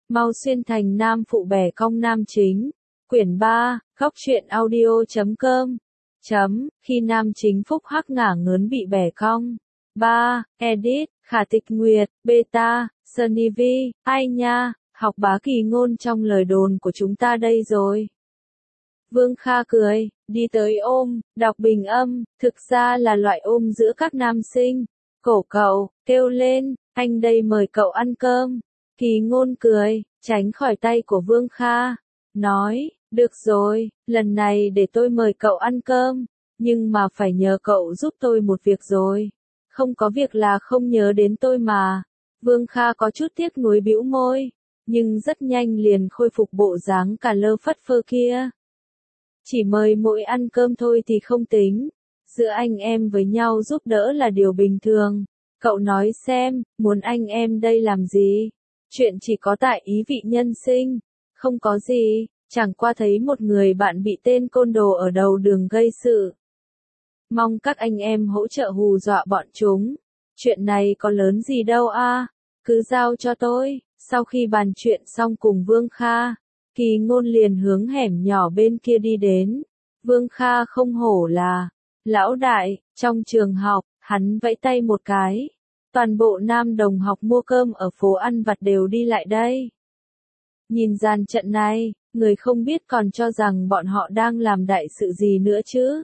Mau xuyên thành nam phụ bẻ cong nam chính. Quyển 3, góc truyện audio.com. Khi nam chính phúc hắc ngả ngớn bị bẻ cong. 3. Edit, Khả Tịch Nguyệt, Beta, Sunny V, ai nha, học bá kỳ ngôn trong lời đồn của chúng ta đây rồi. Vương Kha cười, đi tới ôm, đọc bình âm, thực ra là loại ôm giữa các nam sinh. Cổ cậu, kêu lên, anh đây mời cậu ăn cơm. Kỳ ngôn cười, tránh khỏi tay của Vương Kha. Nói, được rồi, lần này để tôi mời cậu ăn cơm, nhưng mà phải nhờ cậu giúp tôi một việc rồi. Không có việc là không nhớ đến tôi mà. Vương Kha có chút tiếc nuối bĩu môi, nhưng rất nhanh liền khôi phục bộ dáng cả lơ phất phơ kia. Chỉ mời mỗi ăn cơm thôi thì không tính. Giữa anh em với nhau giúp đỡ là điều bình thường. Cậu nói xem, muốn anh em đây làm gì? Chuyện chỉ có tại ý vị nhân sinh. Không có gì, chẳng qua thấy một người bạn bị tên côn đồ ở đầu đường gây sự. Mong các anh em hỗ trợ hù dọa bọn chúng. Chuyện này có lớn gì đâu a, cứ giao cho tôi. Sau khi bàn chuyện xong cùng Vương Kha, Kỳ ngôn liền hướng hẻm nhỏ bên kia đi đến. Vương Kha không hổ là lão đại, trong trường học, hắn vẫy tay một cái. Toàn bộ nam đồng học mua cơm ở phố ăn vặt đều đi lại đây. Nhìn dàn trận này, người không biết còn cho rằng bọn họ đang làm đại sự gì nữa chứ.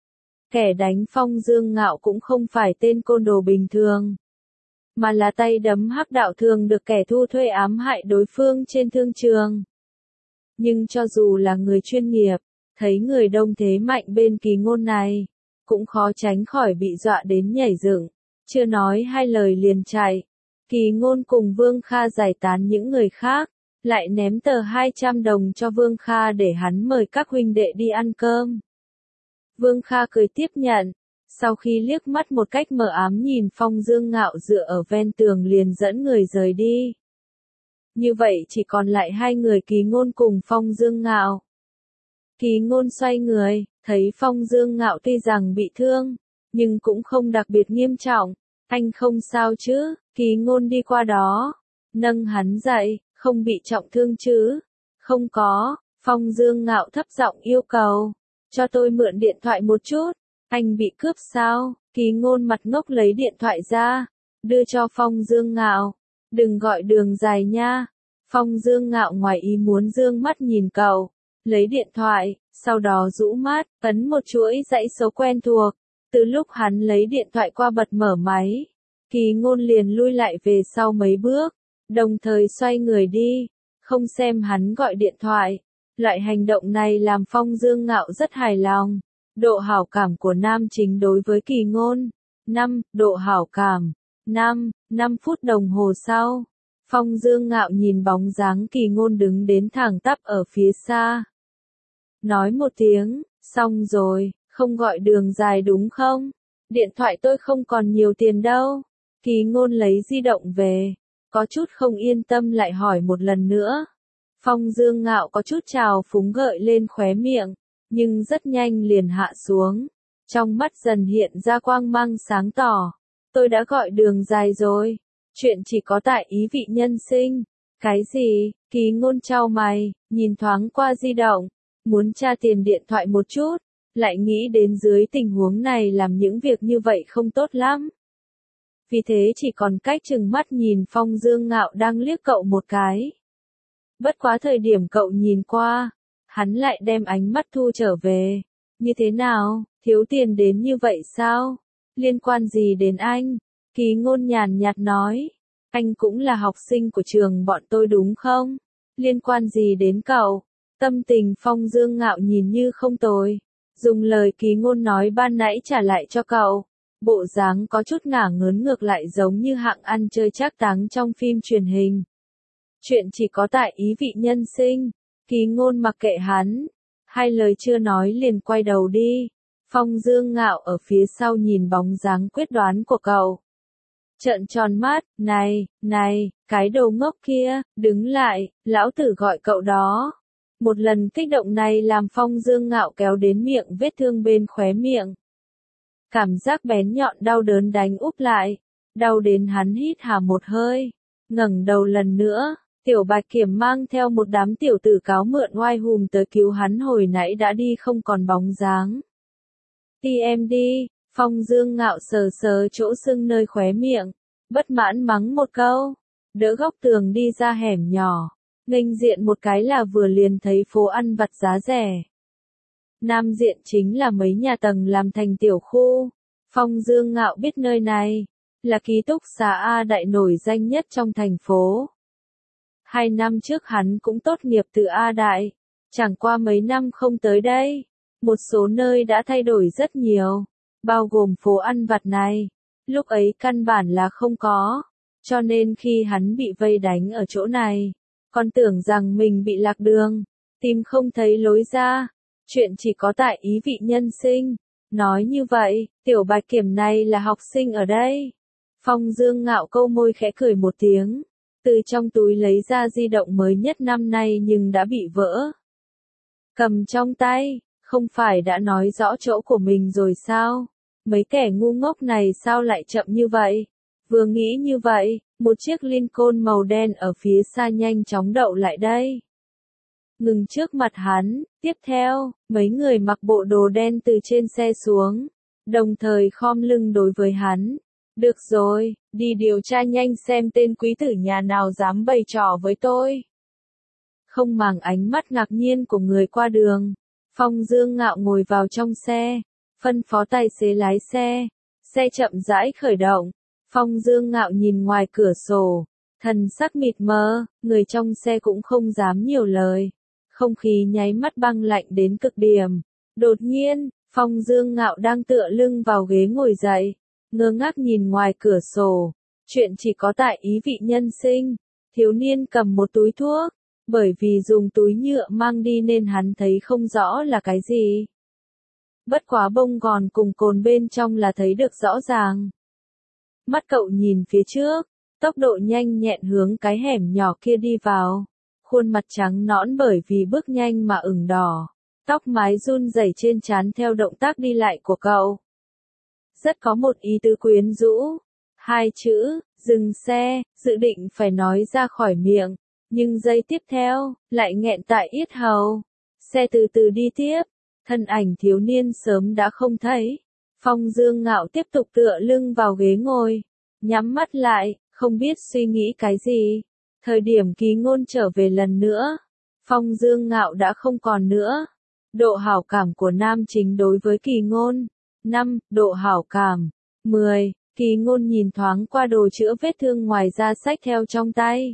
Kẻ đánh Phong Dương Ngạo cũng không phải tên côn đồ bình thường, mà là tay đấm hắc đạo thường được kẻ thu thuê ám hại đối phương trên thương trường. Nhưng cho dù là người chuyên nghiệp, thấy người đông thế mạnh bên Kỳ ngôn này, cũng khó tránh khỏi bị dọa đến nhảy dựng, chưa nói hai lời liền chạy. Kỳ ngôn cùng Vương Kha giải tán những người khác, lại ném tờ 200 đồng cho Vương Kha để hắn mời các huynh đệ đi ăn cơm. Vương Kha cười tiếp nhận, sau khi liếc mắt một cách mờ ám nhìn Phong Dương Ngạo dựa ở ven tường liền dẫn người rời đi. Như vậy chỉ còn lại hai người Kỳ ngôn cùng Phong Dương Ngạo. Kỳ ngôn xoay người, thấy Phong Dương Ngạo tuy rằng bị thương, nhưng cũng không đặc biệt nghiêm trọng. Anh không sao chứ? Kỳ ngôn đi qua đó, nâng hắn dậy, không bị trọng thương chứ? Không có. Phong Dương Ngạo thấp giọng yêu cầu, cho tôi mượn điện thoại một chút. Anh bị cướp sao? Kỳ ngôn mặt ngốc lấy điện thoại ra, đưa cho Phong Dương Ngạo. Đừng gọi Đường Dài nha. Phong Dương Ngạo ngoài ý muốn dương mắt nhìn cậu, lấy điện thoại, sau đó rũ mắt, ấn một chuỗi dãy số quen thuộc. Từ lúc hắn lấy điện thoại qua bật mở máy, Kỳ ngôn liền lui lại về sau mấy bước, đồng thời xoay người đi, không xem hắn gọi điện thoại. Loại hành động này làm Phong Dương Ngạo rất hài lòng. Độ hảo cảm của nam chính đối với Kỳ ngôn. 5. Độ hảo cảm. 5 phút đồng hồ sau, Phong Dương Ngạo nhìn bóng dáng Kỳ ngôn đứng đến thẳng tắp ở phía xa. Nói một tiếng, xong rồi, không gọi Đường Dài đúng không? Điện thoại tôi không còn nhiều tiền đâu. Kỳ ngôn lấy di động về, có chút không yên tâm lại hỏi một lần nữa. Phong Dương Ngạo có chút trào phúng gợi lên khóe miệng, nhưng rất nhanh liền hạ xuống. Trong mắt dần hiện ra quang mang sáng tỏ. Tôi đã gọi Đường Dài rồi. Chuyện chỉ có tại ý vị nhân sinh. Cái gì? Kỳ ngôn chau mày, nhìn thoáng qua di động, muốn tra tiền điện thoại một chút, lại nghĩ đến dưới tình huống này làm những việc như vậy không tốt lắm. Vì thế chỉ còn cách trừng mắt nhìn Phong Dương Ngạo đang liếc cậu một cái. Bất quá thời điểm cậu nhìn qua, hắn lại đem ánh mắt thu trở về. Như thế nào, thiếu tiền đến như vậy sao? Liên quan gì đến anh? Kỳ ngôn nhàn nhạt nói, anh cũng là học sinh của trường bọn tôi đúng không? Liên quan gì đến cậu? Tâm tình Phong Dương Ngạo nhìn như không tồi, dùng lời Kỳ ngôn nói ban nãy trả lại cho cậu. Bộ dáng có chút ngả ngớn ngược lại giống như hạng ăn chơi trác táng trong phim truyền hình. Chuyện chỉ có tại ý vị nhân sinh. Kỳ ngôn mặc kệ hắn, hai lời chưa nói liền quay đầu đi. Phong Dương Ngạo ở phía sau nhìn bóng dáng quyết đoán của cậu, trợn tròn mắt, này, cái đồ ngốc kia, đứng lại, lão tử gọi cậu đó. Một lần kích động này làm Phong Dương Ngạo kéo đến miệng vết thương bên khóe miệng. Cảm giác bén nhọn đau đớn đánh úp lại, đau đến hắn hít hà một hơi, ngẩng đầu lần nữa, Tiểu Bạch Kiểm mang theo một đám tiểu tử cáo mượn oai hùm tới cứu hắn hồi nãy đã đi không còn bóng dáng. TMD, Phong Dương Ngạo sờ sờ chỗ sưng nơi khóe miệng, bất mãn mắng một câu, đỡ góc tường đi ra hẻm nhỏ, nghênh diện một cái là vừa liền thấy phố ăn vặt giá rẻ. Nam diện chính là mấy nhà tầng làm thành tiểu khu. Phong Dương Ngạo biết nơi này là ký túc xá A Đại nổi danh nhất trong thành phố. 2 năm trước hắn cũng tốt nghiệp từ A Đại, chẳng qua mấy năm không tới đây, một số nơi đã thay đổi rất nhiều, bao gồm phố ăn vặt này, lúc ấy căn bản là không có, cho nên khi hắn bị vây đánh ở chỗ này, còn tưởng rằng mình bị lạc đường, tìm không thấy lối ra, chuyện chỉ có tại ý vị nhân sinh. Nói như vậy, Tiểu Bạch Kiểm này là học sinh ở đây. Phong Dương Ngạo câu môi khẽ cười một tiếng, từ trong túi lấy ra di động mới nhất năm nay nhưng đã bị vỡ. Cầm trong tay, không phải đã nói rõ chỗ của mình rồi sao? Mấy kẻ ngu ngốc này sao lại chậm như vậy? Vừa nghĩ như vậy, một chiếc Lincoln màu đen ở phía xa nhanh chóng đậu lại đây. Ngừng trước mặt hắn, tiếp theo, mấy người mặc bộ đồ đen từ trên xe xuống, đồng thời khom lưng đối với hắn. Được rồi, đi điều tra nhanh xem tên quý tử nhà nào dám bày trò với tôi. Không màng ánh mắt ngạc nhiên của người qua đường, Phong Dương Ngạo ngồi vào trong xe, phân phó tài xế lái xe. Xe chậm rãi khởi động, Phong Dương Ngạo nhìn ngoài cửa sổ, thần sắc mịt mờ, người trong xe cũng không dám nhiều lời. Không khí nháy mắt băng lạnh đến cực điểm. Đột nhiên, Phong Dương Ngạo đang tựa lưng vào ghế ngồi dậy, ngơ ngác nhìn ngoài cửa sổ. Chuyện chỉ có tại ý vị nhân sinh. Thiếu niên cầm một túi thuốc, bởi vì dùng túi nhựa mang đi nên hắn thấy không rõ là cái gì. Bất quá bông gòn cùng cồn bên trong là thấy được rõ ràng. Mắt cậu nhìn phía trước, tốc độ nhanh nhẹn hướng cái hẻm nhỏ kia đi vào. Khuôn mặt trắng nõn bởi vì bước nhanh mà ửng đỏ, tóc mái run rẩy trên trán theo động tác đi lại của cậu. Rất có một ý tứ quyến rũ. 2 chữ, dừng xe, dự định phải nói ra khỏi miệng, nhưng giây tiếp theo, lại nghẹn tại yết hầu. Xe từ từ đi tiếp, thân ảnh thiếu niên sớm đã không thấy. Phong Dương Ngạo tiếp tục tựa lưng vào ghế ngồi, nhắm mắt lại, không biết suy nghĩ cái gì. Thời điểm Kỳ Ngôn trở về lần nữa, Phong Dương Ngạo đã không còn nữa. Độ hảo cảm của nam chính đối với Kỳ Ngôn, 5, độ hảo cảm, 10, Kỳ Ngôn nhìn thoáng qua đồ chữa vết thương ngoài da xách theo trong tay.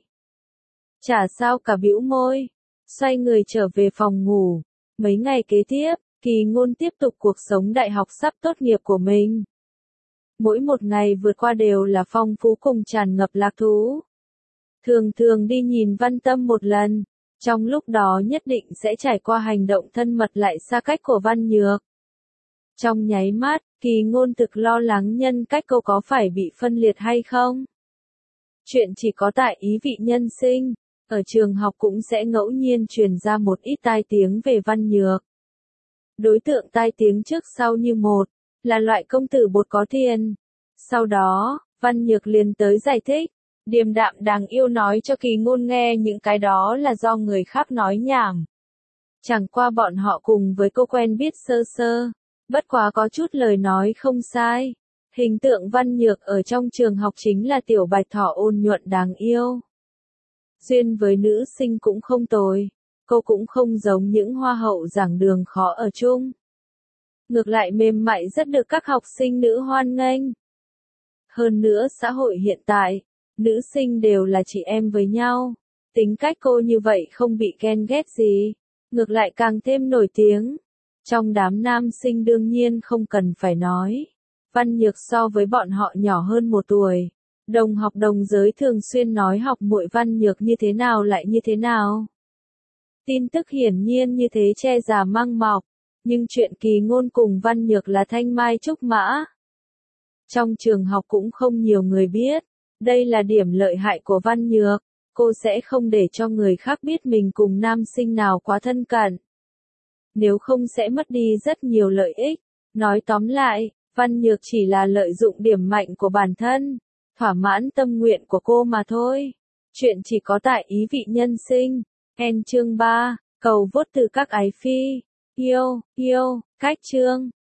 Chả sao cả bĩu môi, xoay người trở về phòng ngủ. Mấy ngày kế tiếp, Kỳ Ngôn tiếp tục cuộc sống đại học sắp tốt nghiệp của mình. Mỗi một ngày vượt qua đều là phong phú cùng tràn ngập lạc thú. Thường thường đi nhìn Văn Tâm một lần, trong lúc đó nhất định sẽ trải qua hành động thân mật lại xa cách của Văn Nhược. Trong nháy mắt, Kỳ Ngôn thực lo lắng nhân cách cô có phải bị phân liệt hay không. Chuyện chỉ có tại ý vị nhân sinh, ở trường học cũng sẽ ngẫu nhiên truyền ra một ít tai tiếng về Văn Nhược. Đối tượng tai tiếng trước sau như một, là loại công tử bột có tiền. Sau đó, Văn Nhược liền tới giải thích, điềm đạm đáng yêu nói cho Kỳ Ngôn nghe những cái đó là do người khác nói nhảm. Chẳng qua bọn họ cùng với cô quen biết sơ sơ, bất quá có chút lời nói không sai. Hình tượng Văn Nhược ở trong trường học chính là tiểu bạch thỏ ôn nhuận đáng yêu. Duyên với nữ sinh cũng không tồi, cô cũng không giống những hoa hậu giảng đường khó ở chung. Ngược lại mềm mại rất được các học sinh nữ hoan nghênh. Hơn nữa xã hội hiện tại, nữ sinh đều là chị em với nhau. Tính cách cô như vậy không bị ghen ghét gì, ngược lại càng thêm nổi tiếng. Trong đám nam sinh đương nhiên không cần phải nói. Văn Nhược so với bọn họ nhỏ hơn 1 tuổi. Đồng học đồng giới thường xuyên nói học muội Văn Nhược như thế nào lại như thế nào. Tin tức hiển nhiên như thế che già mang mọc. Nhưng chuyện Kỳ Ngôn cùng Văn Nhược là thanh mai trúc mã. Trong trường học cũng không nhiều người biết. Đây là điểm lợi hại của Văn Nhược. Cô sẽ không để cho người khác biết mình cùng nam sinh nào quá thân cận. Nếu không sẽ mất đi rất nhiều lợi ích. Nói tóm lại, Văn Nhược chỉ là lợi dụng điểm mạnh của bản thân, thỏa mãn tâm nguyện của cô mà thôi. Chuyện chỉ có tại ý vị nhân sinh. Chương 3, cầu vốt từ các ái phi. Yêu, cách chương.